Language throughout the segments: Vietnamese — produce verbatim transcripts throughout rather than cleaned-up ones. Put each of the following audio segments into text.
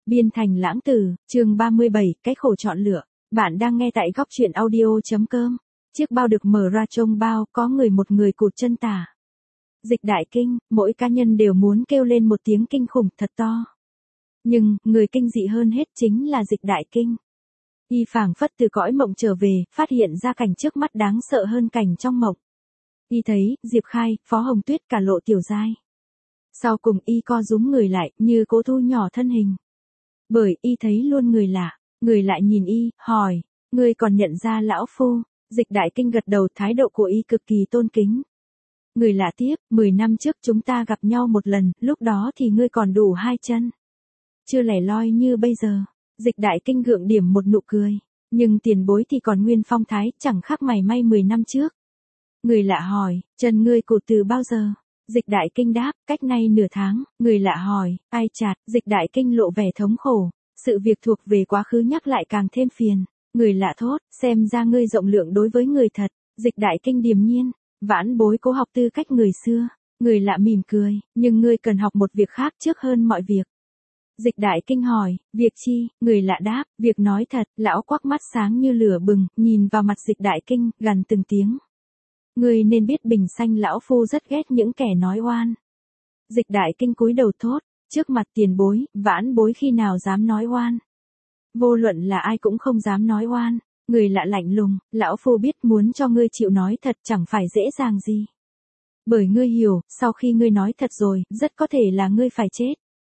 Biên thành lãng tử, chương ba mươi bảy, cái khổ chọn lựa. Bạn đang nghe tại góc truyện audio.com. Chiếc bao được mở ra trông bao, có người một người cụt chân tả. Dịch đại kinh, mỗi cá nhân đều muốn kêu lên một tiếng kinh khủng thật to. Nhưng, người kinh dị hơn hết chính là dịch đại kinh. Y phảng phất từ cõi mộng trở về, phát hiện ra cảnh trước mắt đáng sợ hơn cảnh trong mộng. Y thấy, Diệp Khai, Phó Hồng Tuyết cả Lộ Tiểu Giai. Sau cùng y co rúm người lại, như cố thu nhỏ thân hình. Bởi y thấy luôn người lạ, người lại nhìn y, hỏi, ngươi còn nhận ra lão phu? Dịch đại kinh gật đầu, thái độ của y cực kỳ tôn kính. Người lạ tiếp, mười năm trước chúng ta gặp nhau một lần, lúc đó thì ngươi còn đủ hai chân. Chưa lẻ loi như bây giờ. Dịch đại kinh gượng điểm một nụ cười. Nhưng tiền bối thì còn nguyên phong thái, chẳng khác mày may mười năm trước. Người lạ hỏi, chân ngươi cụt từ bao giờ? Dịch đại kinh đáp, cách nay nửa tháng. Người lạ hỏi, ai chạt? Dịch đại kinh lộ vẻ thống khổ. Sự việc thuộc về quá khứ nhắc lại càng thêm phiền. Người lạ thốt, xem ra ngươi rộng lượng đối với người thật. Dịch đại kinh điềm nhiên, vãn bối cố học tư cách người xưa. Người lạ mỉm cười, nhưng ngươi cần học một việc khác trước hơn mọi việc. Dịch đại kinh hỏi, việc chi? Người lạ đáp, việc nói thật. Lão quắc mắt sáng như lửa bừng, nhìn vào mặt dịch đại kinh, gằn từng tiếng. Ngươi nên biết bình sanh lão phu rất ghét những kẻ nói oan. Dịch đại kinh cúi đầu thốt, trước mặt tiền bối, vãn bối khi nào dám nói oan. Vô luận là ai cũng không dám nói oan. Người lạ lạnh lùng, lão phu biết muốn cho ngươi chịu nói thật chẳng phải dễ dàng gì. Bởi ngươi hiểu, sau khi ngươi nói thật rồi, rất có thể là ngươi phải chết.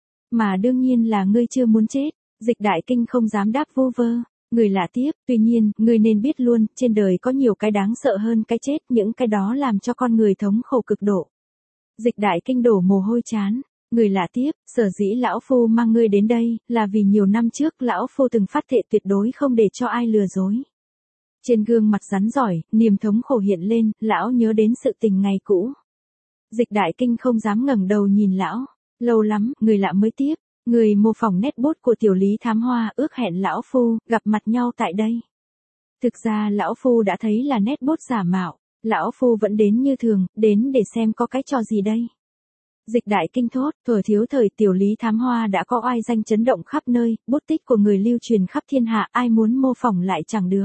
Mà đương nhiên là ngươi chưa muốn chết. Dịch đại kinh không dám đáp vô vơ. Người lạ tiếp, tuy nhiên, ngươi nên biết luôn, trên đời có nhiều cái đáng sợ hơn cái chết, những cái đó làm cho con người thống khổ cực độ. Dịch đại kinh đổ mồ hôi chán. Người lạ tiếp, sở dĩ lão phu mang ngươi đến đây, là vì nhiều năm trước lão phu từng phát thệ tuyệt đối không để cho ai lừa dối. Trên gương mặt rắn giỏi, niềm thống khổ hiện lên, lão nhớ đến sự tình ngày cũ. Dịch đại kinh không dám ngẩng đầu nhìn lão. Lâu lắm, người lạ mới tiếp. Người mô phỏng nét bút của tiểu lý thám hoa ước hẹn lão phu, gặp mặt nhau tại đây. Thực ra lão phu đã thấy là nét bút giả mạo. Lão phu vẫn đến như thường, đến để xem có cái trò gì đây. Dịch đại kinh thốt, thuở thiếu thời tiểu lý thám hoa đã có oai danh chấn động khắp nơi, bút tích của người lưu truyền khắp thiên hạ, ai muốn mô phỏng lại chẳng được.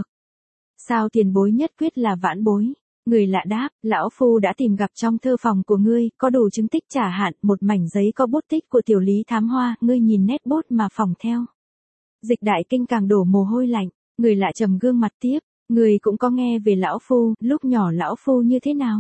Sao tiền bối nhất quyết là vãn bối? Người lạ đáp, lão phu đã tìm gặp trong thơ phòng của ngươi, có đủ chứng tích trả hạn, một mảnh giấy có bút tích của tiểu lý thám hoa, ngươi nhìn nét bút mà phỏng theo. Dịch đại kinh càng đổ mồ hôi lạnh, người lạ trầm gương mặt tiếp, ngươi cũng có nghe về lão phu, lúc nhỏ lão phu như thế nào?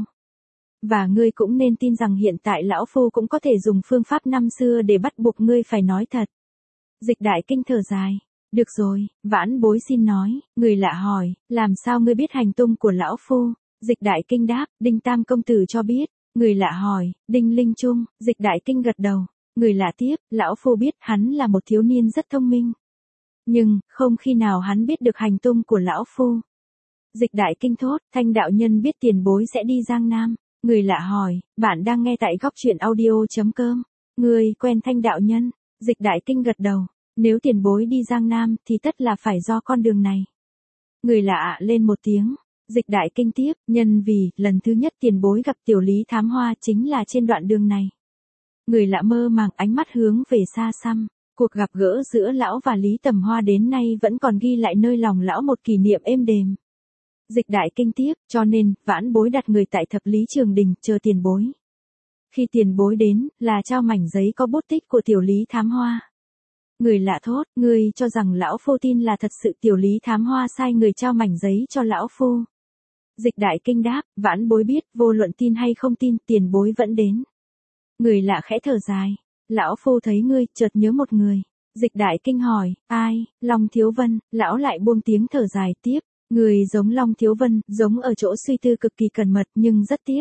Và ngươi cũng nên tin rằng hiện tại lão phu cũng có thể dùng phương pháp năm xưa để bắt buộc ngươi phải nói thật. Dịch đại kinh thở dài. Được rồi, vãn bối xin nói. Người lạ hỏi, làm sao ngươi biết hành tung của lão phu? Dịch đại kinh đáp, Đinh Tam công tử cho biết. Người lạ hỏi, Đinh Linh Trung? Dịch đại kinh gật đầu. Người lạ tiếp, lão phu biết hắn là một thiếu niên rất thông minh. Nhưng, không khi nào hắn biết được hành tung của lão phu. Dịch đại kinh thốt, Thanh đạo nhân biết tiền bối sẽ đi Giang Nam. Người lạ hỏi, bạn đang nghe tại góc truyện audio.com. Người quen Thanh đạo nhân? Dịch đại kinh gật đầu. Nếu tiền bối đi Giang Nam thì tất là phải do con đường này. Người lạ ạ lên một tiếng. Dịch đại kinh tiếp, nhân vì, lần thứ nhất tiền bối gặp tiểu lý thám hoa chính là trên đoạn đường này. Người lạ mơ màng ánh mắt hướng về xa xăm. Cuộc gặp gỡ giữa lão và Lý Tầm Hoa đến nay vẫn còn ghi lại nơi lòng lão một kỷ niệm êm đềm. Dịch đại kinh tiếp, cho nên, vãn bối đặt người tại thập lý trường đình, chờ tiền bối. Khi tiền bối đến, là trao mảnh giấy có bút tích của tiểu lý thám hoa. Người lạ thốt, ngươi cho rằng lão phu tin là thật sự tiểu lý thám hoa sai người trao mảnh giấy cho lão phu. Dịch đại kinh đáp, vãn bối biết, vô luận tin hay không tin, tiền bối vẫn đến. Người lạ khẽ thở dài. Lão phu thấy ngươi, chợt nhớ một người. Dịch đại kinh hỏi, ai? Long Thiếu Vân. Lão lại buông tiếng thở dài tiếp. Người giống Long Thiếu Vân, giống ở chỗ suy tư cực kỳ cẩn mật nhưng rất tiếc.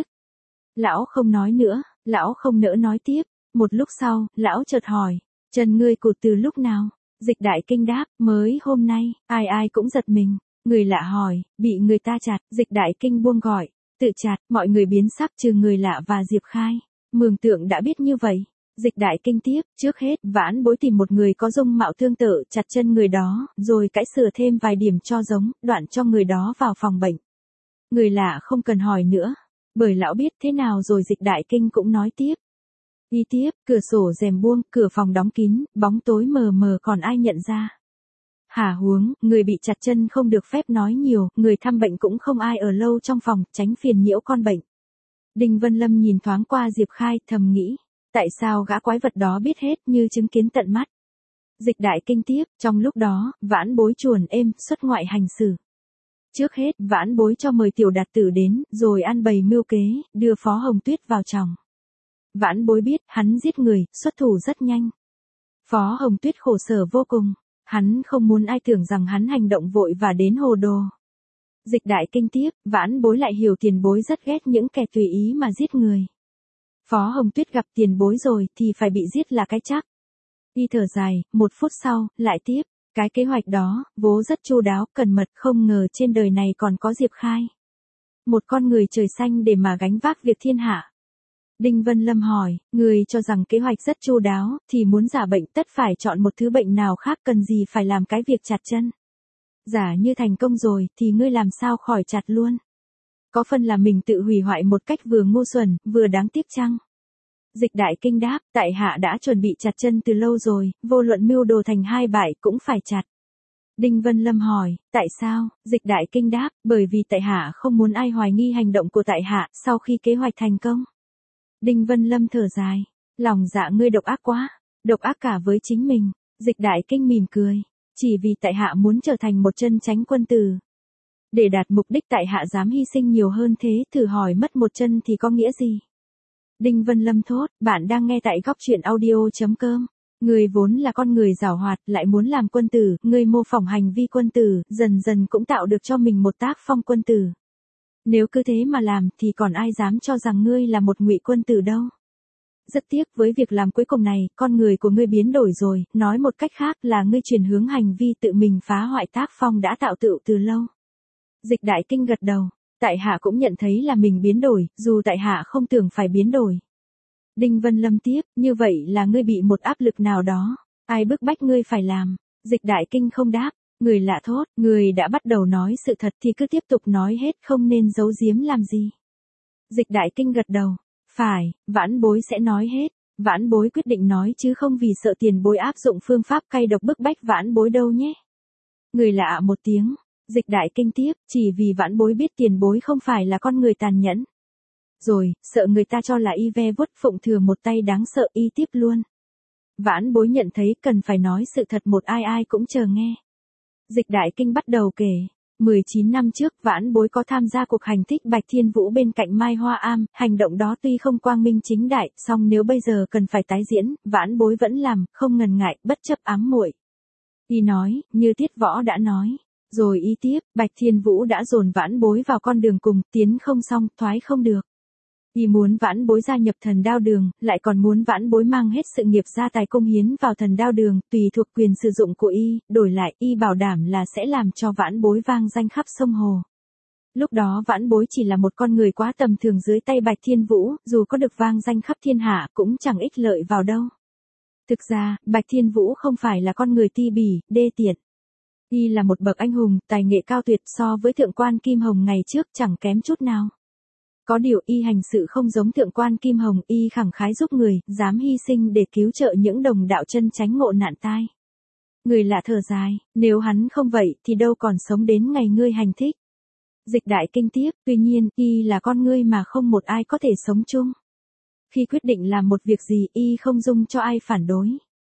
Lão không nói nữa, lão không nỡ nói tiếp. Một lúc sau, lão chợt hỏi, chân ngươi cụt từ lúc nào? Dịch đại kinh đáp, mới hôm nay. Ai ai cũng giật mình. Người lạ hỏi, bị người ta chặt. Dịch đại kinh buông gọi, tự chặt. Mọi người biến sắc trừ người lạ và Diệp Khai. Mường Tượng đã biết như vậy. Dịch đại kinh tiếp, trước hết, vãn bối tìm một người có dung mạo tương tự, chặt chân người đó, rồi cãi sửa thêm vài điểm cho giống, đoạn cho người đó vào phòng bệnh. Người lạ không cần hỏi nữa, bởi lão biết thế nào rồi. Dịch đại kinh cũng nói tiếp. Y tiếp, cửa sổ rèm buông, cửa phòng đóng kín, bóng tối mờ mờ còn ai nhận ra. Hả huống, người bị chặt chân không được phép nói nhiều, người thăm bệnh cũng không ai ở lâu trong phòng, tránh phiền nhiễu con bệnh. Đinh Vân Lâm nhìn thoáng qua Diệp Khai, thầm nghĩ, tại sao gã quái vật đó biết hết như chứng kiến tận mắt. Dịch Đại Kinh tiếp, trong lúc đó, Vãn Bối chuồn êm, xuất ngoại hành xử. Trước hết, Vãn Bối cho mời Tiểu Đạt Tử đến, rồi ăn bày mưu kế, đưa Phó Hồng Tuyết vào chòng. Vãn Bối biết, hắn giết người, xuất thủ rất nhanh. Phó Hồng Tuyết khổ sở vô cùng, hắn không muốn ai tưởng rằng hắn hành động vội và đến hồ đồ. Dịch Đại Kinh tiếp, Vãn Bối lại hiểu Tiền Bối rất ghét những kẻ tùy ý mà giết người. Phó Hồng Tuyết gặp Tiền Bối rồi thì phải bị giết là cái chắc. Y thở dài, một phút sau, lại tiếp, cái kế hoạch đó, vố rất chu đáo, cẩn mật, không ngờ trên đời này còn có Diệp Khai. Một con người trời xanh để mà gánh vác việc thiên hạ. Đinh Vân Lâm hỏi, người cho rằng kế hoạch rất chu đáo, thì muốn giả bệnh tất phải chọn một thứ bệnh nào khác, cần gì phải làm cái việc chặt chân. Giả như thành công rồi, thì ngươi làm sao khỏi chặt luôn. Có phần là mình tự hủy hoại một cách vừa ngu xuẩn, vừa đáng tiếc chăng? Dịch Đại Kinh đáp, tại hạ đã chuẩn bị chặt chân từ lâu rồi, vô luận mưu đồ thành hai bại cũng phải chặt. Đinh Vân Lâm hỏi, tại sao? Dịch Đại Kinh đáp, bởi vì tại hạ không muốn ai hoài nghi hành động của tại hạ sau khi kế hoạch thành công. Đinh Vân Lâm thở dài, lòng dạ ngươi độc ác quá, độc ác cả với chính mình. Dịch Đại Kinh mỉm cười, chỉ vì tại hạ muốn trở thành một chân chánh quân tử. Để đạt mục đích tại hạ dám hy sinh nhiều hơn thế, thử hỏi mất một chân thì có nghĩa gì? Đinh Vân Lâm thốt, bạn đang nghe tại góc truyện audio chấm com. Người vốn là con người giảo hoạt, lại muốn làm quân tử, người mô phỏng hành vi quân tử, dần dần cũng tạo được cho mình một tác phong quân tử. Nếu cứ thế mà làm thì còn ai dám cho rằng ngươi là một ngụy quân tử đâu. Rất tiếc với việc làm cuối cùng này, con người của ngươi biến đổi rồi, nói một cách khác là ngươi chuyển hướng hành vi tự mình phá hoại tác phong đã tạo tựu từ lâu. Dịch Đại Kinh gật đầu, tại hạ cũng nhận thấy là mình biến đổi, dù tại hạ không tưởng phải biến đổi. Đinh Vân Lâm tiếp, như vậy là ngươi bị một áp lực nào đó, ai bức bách ngươi phải làm. Dịch Đại Kinh không đáp, người lạ thốt, người đã bắt đầu nói sự thật thì cứ tiếp tục nói hết, không nên giấu giếm làm gì. Dịch Đại Kinh gật đầu, phải, Vãn Bối sẽ nói hết. Vãn Bối quyết định nói chứ không vì sợ Tiền Bối áp dụng phương pháp cay độc bức bách Vãn Bối đâu nhé. Người lạ một tiếng. Dịch Đại Kinh tiếp, chỉ vì Vãn Bối biết Tiền Bối không phải là con người tàn nhẫn. Rồi, sợ người ta cho là y ve vuốt phụng thừa một tay đáng sợ, y tiếp luôn. Vãn Bối nhận thấy cần phải nói sự thật, một ai ai cũng chờ nghe. Dịch Đại Kinh bắt đầu kể, mười chín năm trước Vãn Bối có tham gia cuộc hành thích Bạch Thiên Vũ bên cạnh Mai Hoa Am, hành động đó tuy không quang minh chính đại, song nếu bây giờ cần phải tái diễn, Vãn Bối vẫn làm, không ngần ngại, bất chấp ám muội. Y nói, như Tiết Võ đã nói. Rồi y tiếp, Bạch Thiên Vũ đã dồn Vãn Bối vào con đường cùng, tiến không xong, thoái không được. Y muốn Vãn Bối gia nhập Thần Đao Đường, lại còn muốn Vãn Bối mang hết sự nghiệp gia tài công hiến vào Thần Đao Đường, tùy thuộc quyền sử dụng của y, đổi lại y bảo đảm là sẽ làm cho Vãn Bối vang danh khắp sông hồ. Lúc đó Vãn Bối chỉ là một con người quá tầm thường dưới tay Bạch Thiên Vũ, dù có được vang danh khắp thiên hạ cũng chẳng ích lợi vào đâu. Thực ra, Bạch Thiên Vũ không phải là con người ti bỉ, đê tiện. Y là một bậc anh hùng, tài nghệ cao tuyệt, so với thượng quan Kim Hồng ngày trước chẳng kém chút nào. Có điều y hành sự không giống thượng quan Kim Hồng, y khẳng khái giúp người, dám hy sinh để cứu trợ những đồng đạo chân chánh ngộ nạn tai. Người lạ thở dài, nếu hắn không vậy thì đâu còn sống đến ngày ngươi hành thích. Dịch Đại Kinh tiếp, tuy nhiên, y là con ngươi mà không một ai có thể sống chung. Khi quyết định làm một việc gì y không dung cho ai phản đối.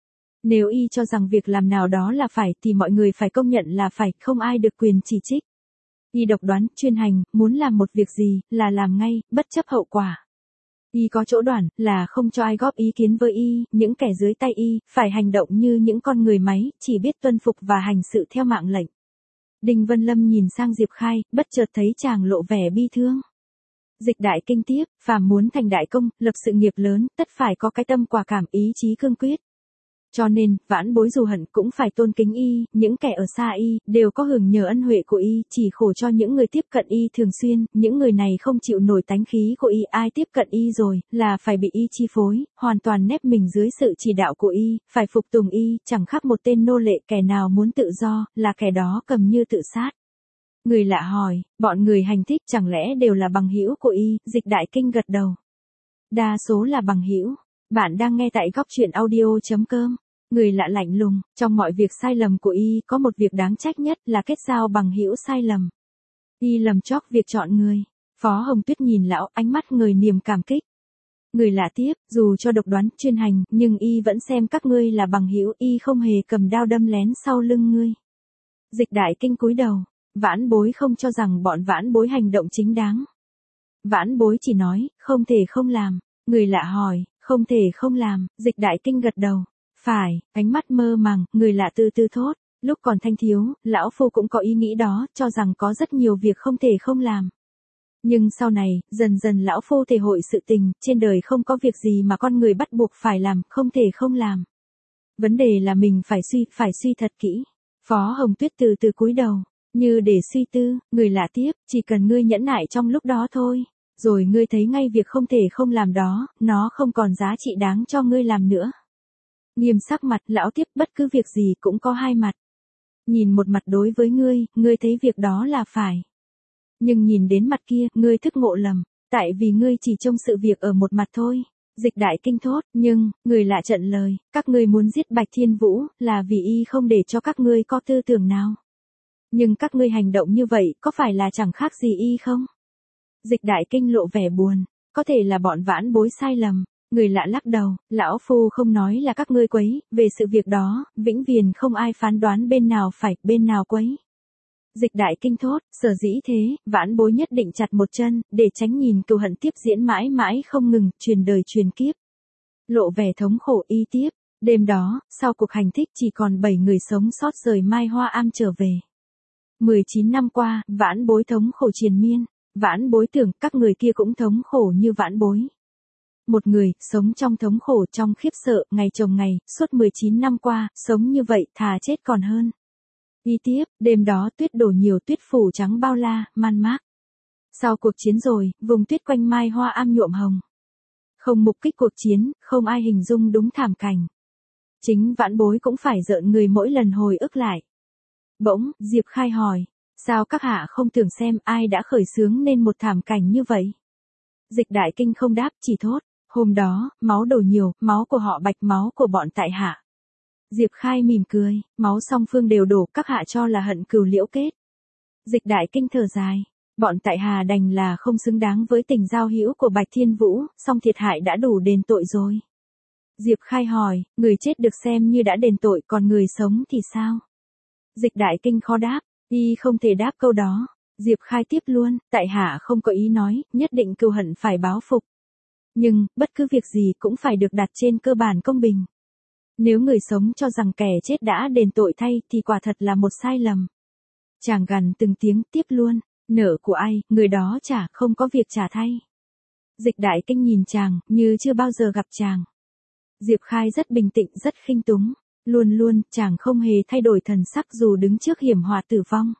Nếu y cho rằng việc làm nào đó là phải thì mọi người phải công nhận là phải, không ai được quyền chỉ trích. Y độc đoán, chuyên hành, muốn làm một việc gì, là làm ngay, bất chấp hậu quả. Y có chỗ đoản, là không cho ai góp ý kiến với y, những kẻ dưới tay y, phải hành động như những con người máy, chỉ biết tuân phục và hành sự theo mạng lệnh. Đinh Vân Lâm nhìn sang Diệp Khai, bất chợt thấy chàng lộ vẻ bi thương. Dịch Đại Kinh tiếp, phàm muốn thành đại công, lập sự nghiệp lớn, tất phải có cái tâm quả cảm, ý chí cương quyết. Cho nên, Vãn Bối dù hận cũng phải tôn kính y, những kẻ ở xa y, đều có hưởng nhờ ân huệ của y, chỉ khổ cho những người tiếp cận y thường xuyên, những người này không chịu nổi tánh khí của y, ai tiếp cận y rồi, là phải bị y chi phối, hoàn toàn nép mình dưới sự chỉ đạo của y, phải phục tùng y, chẳng khác một tên nô lệ, kẻ nào muốn tự do, là kẻ đó cầm như tự sát. Người lạ hỏi, bọn người hành thích chẳng lẽ đều là bằng hữu của y, Dịch Đại Kinh gật đầu. Đa số là bằng hữu. Bạn đang nghe tại góc chuyện audio.com. Người lạ lạnh lùng, trong mọi việc sai lầm của y có một việc đáng trách nhất là kết giao bằng hữu sai lầm. Y lầm chóc việc chọn người. Phó Hồng Tuyết nhìn lão, ánh mắt người niềm cảm kích. Người lạ tiếp, dù cho độc đoán, chuyên hành, nhưng y vẫn xem các ngươi là bằng hữu, y không hề cầm đao đâm lén sau lưng ngươi. Dịch Đại Kinh cúi đầu, Vãn Bối không cho rằng bọn Vãn Bối hành động chính đáng. Vãn Bối chỉ nói, không thể không làm. Người lạ hỏi, không thể không làm, Dịch Đại Kinh gật đầu. Phải, ánh mắt mơ màng, người lạ từ từ thốt. Lúc còn thanh thiếu, lão phu cũng có ý nghĩ đó, cho rằng có rất nhiều việc không thể không làm. Nhưng sau này, dần dần lão phu thể hội sự tình, trên đời không có việc gì mà con người bắt buộc phải làm, không thể không làm. Vấn đề là mình phải suy, phải suy thật kỹ. Phó Hồng Tuyết từ từ cúi đầu, như để suy tư, người lạ tiếp, chỉ cần ngươi nhẫn nại trong lúc đó thôi. Rồi ngươi thấy ngay việc không thể không làm đó, nó không còn giá trị đáng cho ngươi làm nữa. Nghiêm sắc mặt, lão tiếp, bất cứ việc gì cũng có hai mặt. Nhìn một mặt đối với ngươi, ngươi thấy việc đó là phải. Nhưng nhìn đến mặt kia, ngươi thức ngộ lầm, tại vì ngươi chỉ trông sự việc ở một mặt thôi. Dịch Đại Kinh thốt, nhưng, người lạ trận lời, các ngươi muốn giết Bạch Thiên Vũ, là vì y không để cho các ngươi có tư tưởng nào. Nhưng các ngươi hành động như vậy, có phải là chẳng khác gì y không? Dịch Đại Kinh lộ vẻ buồn, có thể là bọn Vãn Bối sai lầm. Người lạ lắc đầu, lão phu không nói là các ngươi quấy, về sự việc đó, vĩnh viền không ai phán đoán bên nào phải, bên nào quấy. Dịch Đại Kinh thốt, sở dĩ thế, Vãn Bối nhất định chặt một chân, để tránh nhìn cừu hận tiếp diễn mãi mãi không ngừng, truyền đời truyền kiếp. Lộ vẻ thống khổ y tiếp, đêm đó, sau cuộc hành thích chỉ còn bảy người sống sót rời Mai Hoa Am trở về. mười chín năm qua, Vãn Bối thống khổ triền miên, Vãn Bối tưởng các người kia cũng thống khổ như Vãn Bối. Một người, sống trong thống khổ trong khiếp sợ, ngày chồng ngày, suốt mười chín năm qua, sống như vậy, thà chết còn hơn. Đi tiếp, đêm đó tuyết đổ nhiều, tuyết phủ trắng bao la, man mác. Sau cuộc chiến rồi, vùng tuyết quanh Mai Hoa Am nhuộm hồng. Không mục kích cuộc chiến, không ai hình dung đúng thảm cảnh. Chính Vãn Bối cũng phải rợn người mỗi lần hồi ức lại. Bỗng, Diệp Khai hỏi, sao các hạ không tưởng xem ai đã khởi xướng nên một thảm cảnh như vậy? Dịch Đại Kinh không đáp, chỉ thốt. Hôm đó, máu đổ nhiều, máu của họ Bạch, máu của bọn tại hạ. Diệp Khai mỉm cười, máu song phương đều đổ, các hạ cho là hận cừu liễu kết. Dịch Đại Kinh thở dài, bọn tại hạ đành là không xứng đáng với tình giao hữu của Bạch Thiên Vũ, song thiệt hại đã đủ đền tội rồi. Diệp Khai hỏi, người chết được xem như đã đền tội, còn người sống thì sao? Dịch Đại Kinh khó đáp, y không thể đáp câu đó. Diệp Khai tiếp luôn, tại hạ không có ý nói, nhất định cừu hận phải báo phục. Nhưng, bất cứ việc gì cũng phải được đặt trên cơ bản công bình. Nếu người sống cho rằng kẻ chết đã đền tội thay thì quả thật là một sai lầm. Chàng gằn từng tiếng tiếp luôn, nợ của ai, người đó trả, không có việc trả thay. Dịch Đại Kinh nhìn chàng, như chưa bao giờ gặp chàng. Diệp Khai rất bình tĩnh, rất khinh túng. Luôn luôn, chàng không hề thay đổi thần sắc dù đứng trước hiểm họa tử vong.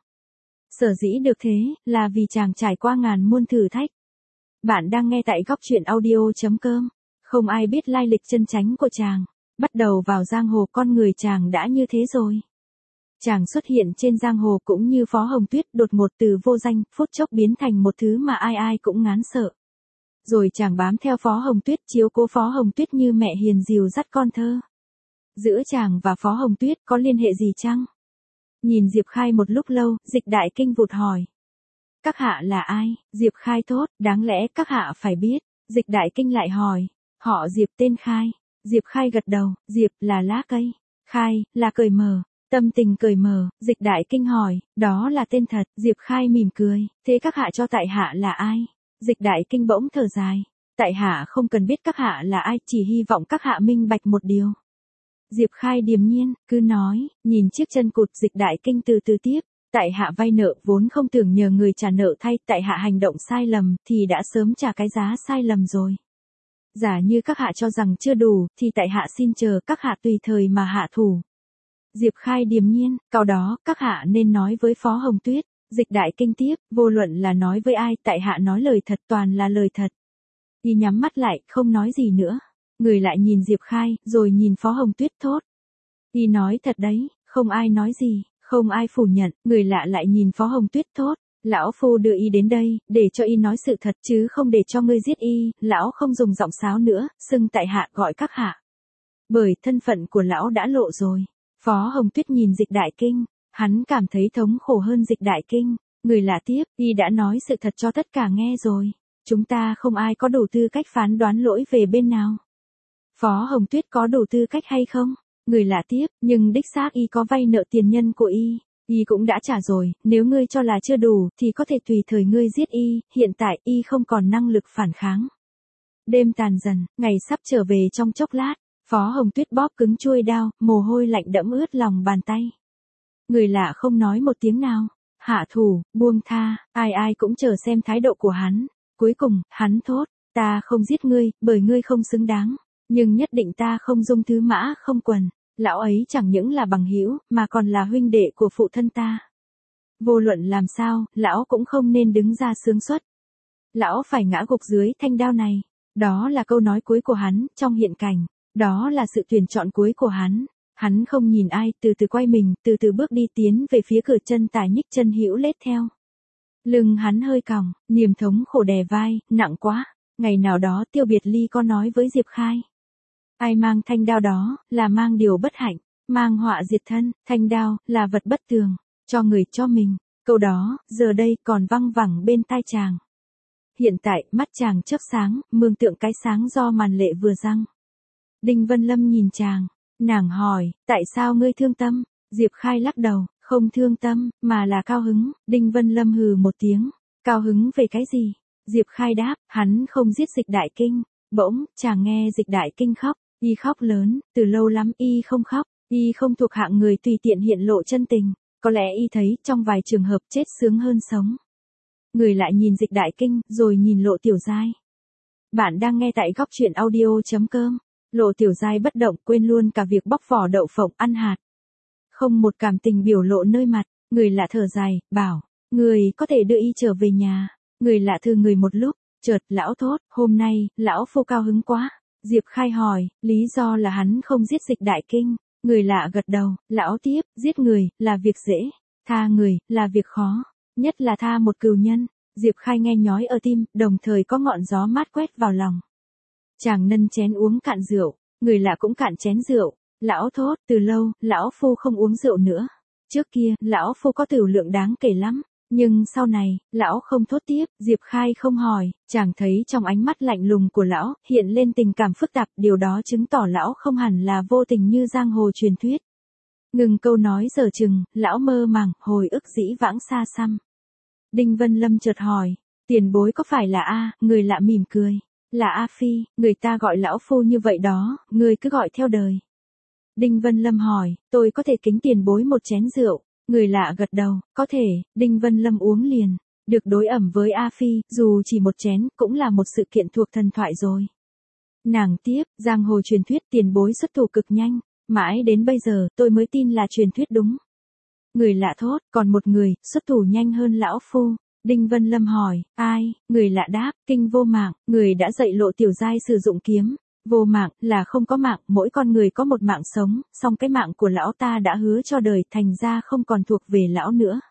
Sở dĩ được thế, là vì chàng trải qua ngàn muôn thử thách. Bạn đang nghe tại góc chuyện audio.com. Không ai biết lai lịch chân chánh của chàng. Bắt đầu vào giang hồ con người chàng đã như thế rồi. Chàng xuất hiện trên giang hồ cũng như Phó Hồng Tuyết, đột ngột từ vô danh, phút chốc biến thành một thứ mà ai ai cũng ngán sợ. Rồi chàng bám theo Phó Hồng Tuyết, chiếu cố Phó Hồng Tuyết như mẹ hiền dìu dắt con thơ. Giữa chàng và Phó Hồng Tuyết có liên hệ gì chăng? Nhìn Diệp Khai một lúc lâu, Dịch Đại Kinh vụt hỏi. Các hạ là ai? Diệp Khai thốt, đáng lẽ các hạ phải biết. Dịch Đại Kinh lại hỏi, họ Diệp tên Khai. Diệp Khai gật đầu, Diệp là lá cây, Khai là cởi mở, tâm tình cởi mở. Dịch Đại Kinh hỏi, đó là tên thật. Diệp Khai mỉm cười, thế các hạ cho tại hạ là ai? Dịch Đại Kinh bỗng thở dài, tại hạ không cần biết các hạ là ai, chỉ hy vọng các hạ minh bạch một điều. Diệp Khai điềm nhiên, cứ nói, nhìn chiếc chân cụt. Dịch Đại Kinh từ từ tiếp. Tại hạ vay nợ vốn không tưởng nhờ người trả nợ thay, tại hạ hành động sai lầm thì đã sớm trả cái giá sai lầm rồi. Giả như các hạ cho rằng chưa đủ, thì tại hạ xin chờ các hạ tùy thời mà hạ thủ. Diệp Khai điềm nhiên, sau đó các hạ nên nói với Phó Hồng Tuyết. Dịch Đại Kinh tiếp, vô luận là nói với ai, tại hạ nói lời thật, toàn là lời thật. Y nhắm mắt lại, không nói gì nữa. Người lại nhìn Diệp Khai, rồi nhìn Phó Hồng Tuyết thốt. Y nói thật đấy, không ai nói gì. Không ai phủ nhận, người lạ lại nhìn Phó Hồng Tuyết thốt, Lão phu đưa y đến đây, để cho y nói sự thật chứ không để cho ngươi giết y, lão không dùng giọng sáo nữa, xưng tại hạ gọi các hạ. Bởi thân phận của lão đã lộ rồi. Phó Hồng Tuyết nhìn Dịch Đại Kinh, hắn cảm thấy thống khổ hơn Dịch Đại Kinh, người lạ tiếp, y đã nói sự thật cho tất cả nghe rồi. Chúng ta không ai có đủ tư cách phán đoán lỗi về bên nào. Phó Hồng Tuyết có đủ tư cách hay không? Người lạ tiếp, nhưng đích xác y có vay nợ tiền nhân của y. Y cũng đã trả rồi, nếu ngươi cho là chưa đủ, thì có thể tùy thời ngươi giết y, hiện tại y không còn năng lực phản kháng. Đêm tàn dần, ngày sắp trở về trong chốc lát, Phó Hồng Tuyết bóp cứng chuôi đao, mồ hôi lạnh đẫm ướt lòng bàn tay. Người lạ không nói một tiếng nào, hạ thủ, buông tha, ai ai cũng chờ xem thái độ của hắn. Cuối cùng, hắn thốt, ta không giết ngươi, bởi ngươi không xứng đáng, nhưng nhất định ta không dung thứ mã không quần. Lão ấy chẳng những là bằng hữu, mà còn là huynh đệ của phụ thân ta. Vô luận làm sao, lão cũng không nên đứng ra sướng xuất. Lão phải ngã gục dưới thanh đao này. Đó là câu nói cuối của hắn, trong hiện cảnh. Đó là sự tuyển chọn cuối của hắn. Hắn không nhìn ai, từ từ quay mình, từ từ bước đi tiến về phía cửa chân tài nhích chân hữu lết theo. Lưng hắn hơi còng, niềm thống khổ đè vai, nặng quá. Ngày nào đó Tiêu Biệt Ly có nói với Diệp Khai. Ai mang thanh đao đó, là mang điều bất hạnh, mang họa diệt thân, thanh đao, là vật bất tường, cho người cho mình. Câu đó, giờ đây còn văng vẳng bên tai chàng. Hiện tại, mắt chàng chớp sáng, mường tượng cái sáng do màn lệ vừa răng. Đinh Vân Lâm nhìn chàng, nàng hỏi, tại sao ngươi thương tâm? Diệp Khai lắc đầu, không thương tâm, mà là cao hứng. Đinh Vân Lâm hừ một tiếng, cao hứng về cái gì? Diệp Khai đáp, hắn không giết Dịch Đại Kinh. Bỗng, chàng nghe Dịch Đại Kinh khóc. Y khóc lớn, từ lâu lắm y không khóc, y không thuộc hạng người tùy tiện hiện lộ chân tình, có lẽ y thấy trong vài trường hợp chết sướng hơn sống. Người lại nhìn Dịch Đại Kinh, rồi nhìn Lộ Tiểu Giai. Bạn đang nghe tại góc truyện audio chấm com. Lộ Tiểu Giai bất động, quên luôn cả việc bóc vỏ đậu phộng ăn hạt. Không một cảm tình biểu lộ nơi mặt, người lạ thở dài, bảo, người có thể đưa y trở về nhà. Người lạ thư người một lúc, chợt lão thốt, hôm nay, lão phu cao hứng quá. Diệp Khai hỏi, lý do là hắn không giết Dịch Đại Kinh. Người lạ gật đầu, lão tiếp, giết người, là việc dễ. Tha người, là việc khó. Nhất là tha một cừu nhân. Diệp Khai nghe nhói ở tim, đồng thời có ngọn gió mát quét vào lòng. Chàng nâng chén uống cạn rượu, người lạ cũng cạn chén rượu. Lão thốt, từ lâu, lão phu không uống rượu nữa. Trước kia, lão phu có tửu lượng đáng kể lắm. Nhưng sau này, lão không thốt tiếp, Diệp Khai không hỏi, chàng thấy trong ánh mắt lạnh lùng của lão, hiện lên tình cảm phức tạp, điều đó chứng tỏ lão không hẳn là vô tình như giang hồ truyền thuyết. Ngừng câu nói giờ chừng, lão mơ màng, hồi ức dĩ vãng xa xăm. Đinh Vân Lâm chợt hỏi, tiền bối có phải là A? Người lạ mỉm cười, là A Phi, người ta gọi lão phu như vậy đó, người cứ gọi theo đời. Đinh Vân Lâm hỏi, tôi có thể kính tiền bối một chén rượu. Người lạ gật đầu, có thể. Đinh Vân Lâm uống liền, được đối ẩm với A Phi, dù chỉ một chén, cũng là một sự kiện thuộc thần thoại rồi. Nàng tiếp, giang hồ truyền thuyết tiền bối xuất thủ cực nhanh, mãi đến bây giờ, tôi mới tin là truyền thuyết đúng. Người lạ thốt, còn một người, xuất thủ nhanh hơn lão phu. Đinh Vân Lâm hỏi, ai? Người lạ đáp, Kinh Vô Mạng, người đã dạy Lộ Tiểu Giai sử dụng kiếm. Vô mạng, là không có mạng, mỗi con người có một mạng sống, song cái mạng của lão ta đã hứa cho đời, thành ra không còn thuộc về lão nữa.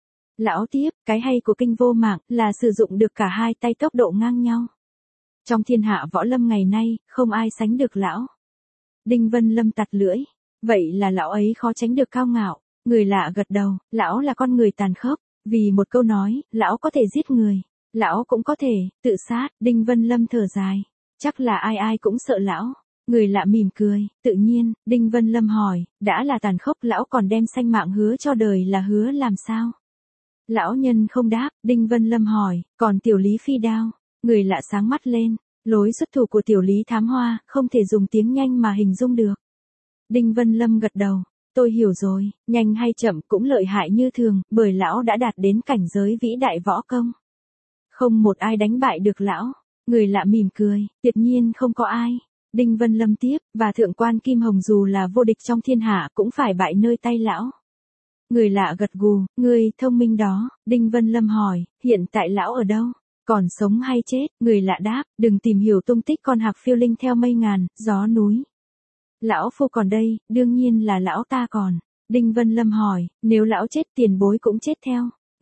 Lão tiếp, cái hay của Kinh Vô Mạng, là sử dụng được cả hai tay tốc độ ngang nhau. Trong thiên hạ võ lâm ngày nay, không ai sánh được lão. Đinh Vân Lâm tặc lưỡi, vậy là lão ấy khó tránh được cao ngạo. Người lạ gật đầu, lão là con người tàn khốc, vì một câu nói, lão có thể giết người, lão cũng có thể, tự sát. Đinh Vân Lâm thở dài. Chắc là ai ai cũng sợ lão. Người lạ mỉm cười, tự nhiên. Đinh Vân Lâm hỏi, đã là tàn khốc lão còn đem sanh mạng hứa cho đời là hứa làm sao? Lão nhân không đáp. Đinh Vân Lâm hỏi, còn Tiểu Lý phi đao? Người lạ sáng mắt lên, lối xuất thủ của Tiểu Lý Thám Hoa, không thể dùng tiếng nhanh mà hình dung được. Đinh Vân Lâm gật đầu, tôi hiểu rồi, nhanh hay chậm cũng lợi hại như thường, bởi lão đã đạt đến cảnh giới vĩ đại võ công. Không một ai đánh bại được lão. Người lạ mỉm cười, tuyệt nhiên không có ai. Đinh Vân Lâm tiếp, và thượng quan Kim Hồng dù là vô địch trong thiên hạ cũng phải bại nơi tay lão. Người lạ gật gù, người thông minh đó. Đinh Vân Lâm hỏi, hiện tại lão ở đâu? Còn sống hay chết? Người lạ đáp, đừng tìm hiểu tung tích con hạc phiêu linh theo mây ngàn, gió núi. Lão phu còn đây, đương nhiên là lão ta còn. Đinh Vân Lâm hỏi, nếu lão chết tiền bối cũng chết theo.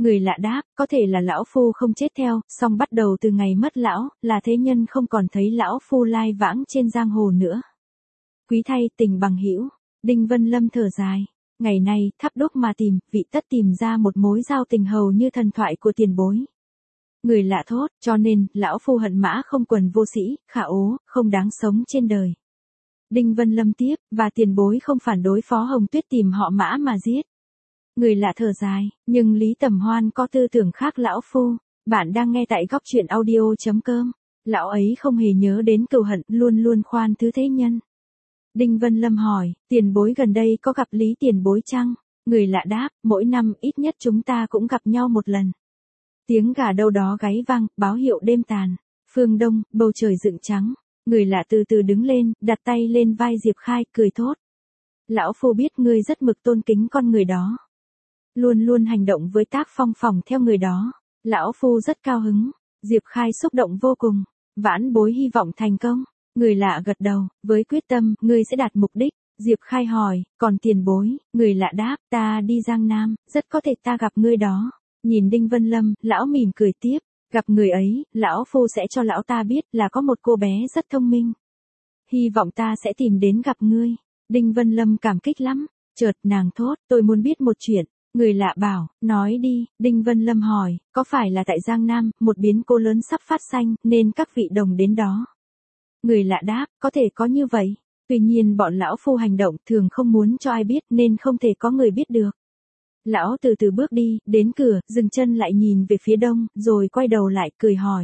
Người lạ đáp, có thể là lão phu không chết theo, song bắt đầu từ ngày mất lão, là thế nhân không còn thấy lão phu lai vãng trên giang hồ nữa. Quý thay tình bằng hữu, Đinh Vân Lâm thở dài. Ngày nay, thắp đúc mà tìm, vị tất tìm ra một mối giao tình hầu như thần thoại của tiền bối. Người lạ thốt, cho nên, lão phu hận mã không quần vô sĩ, khả ố, không đáng sống trên đời. Đinh Vân Lâm tiếp, và tiền bối không phản đối Phó Hồng Tuyết tìm họ mã mà giết. Người lạ thở dài, nhưng Lý Tầm Hoan có tư tưởng khác lão phu. Bạn đang nghe tại góc truyện audio.com. Lão ấy không hề nhớ đến cừu hận, luôn luôn khoan thứ thế nhân. Đinh Vân Lâm hỏi, tiền bối gần đây có gặp Lý tiền bối chăng? Người lạ đáp, mỗi năm ít nhất chúng ta cũng gặp nhau một lần. Tiếng gà đâu đó gáy vang, báo hiệu đêm tàn. Phương Đông, bầu trời dựng trắng. Người lạ từ từ đứng lên, đặt tay lên vai Diệp Khai, cười thốt. Lão phu biết ngươi rất mực tôn kính con người đó. Luôn luôn hành động với tác phong phỏng theo người đó. Lão phu rất cao hứng. Diệp Khai xúc động vô cùng. Vãn bối hy vọng thành công. Người lạ gật đầu, với quyết tâm, ngươi sẽ đạt mục đích. Diệp Khai hỏi, còn tiền bối, người lạ đáp, ta đi Giang Nam, rất có thể ta gặp ngươi đó. Nhìn Đinh Vân Lâm, lão mỉm cười tiếp, gặp người ấy, lão phu sẽ cho lão ta biết là có một cô bé rất thông minh. Hy vọng ta sẽ tìm đến gặp ngươi. Đinh Vân Lâm cảm kích lắm, chợt nàng thốt, tôi muốn biết một chuyện. Người lạ bảo, nói đi. Đinh Vân Lâm hỏi, có phải là tại Giang Nam, một biến cố lớn sắp phát sinh, nên các vị đồng đến đó? Người lạ đáp, có thể có như vậy. Tuy nhiên bọn lão phu hành động thường không muốn cho ai biết nên không thể có người biết được. Lão từ từ bước đi, đến cửa, dừng chân lại nhìn về phía đông, rồi quay đầu lại, cười hỏi.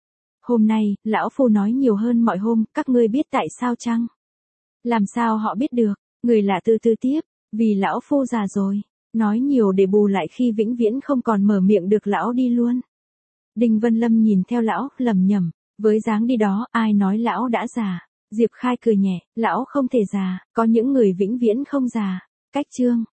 Hôm nay, lão phu nói nhiều hơn mọi hôm, các ngươi biết tại sao chăng? Làm sao họ biết được? Người lạ từ từ tiếp, vì lão phu già rồi. Nói nhiều để bù lại khi vĩnh viễn không còn mở miệng được lão đi luôn. Đinh Vân Lâm nhìn theo lão, lẩm nhẩm, với dáng đi đó, ai nói lão đã già? Diệp Khai cười nhẹ, lão không thể già, có những người vĩnh viễn không già. Cách chương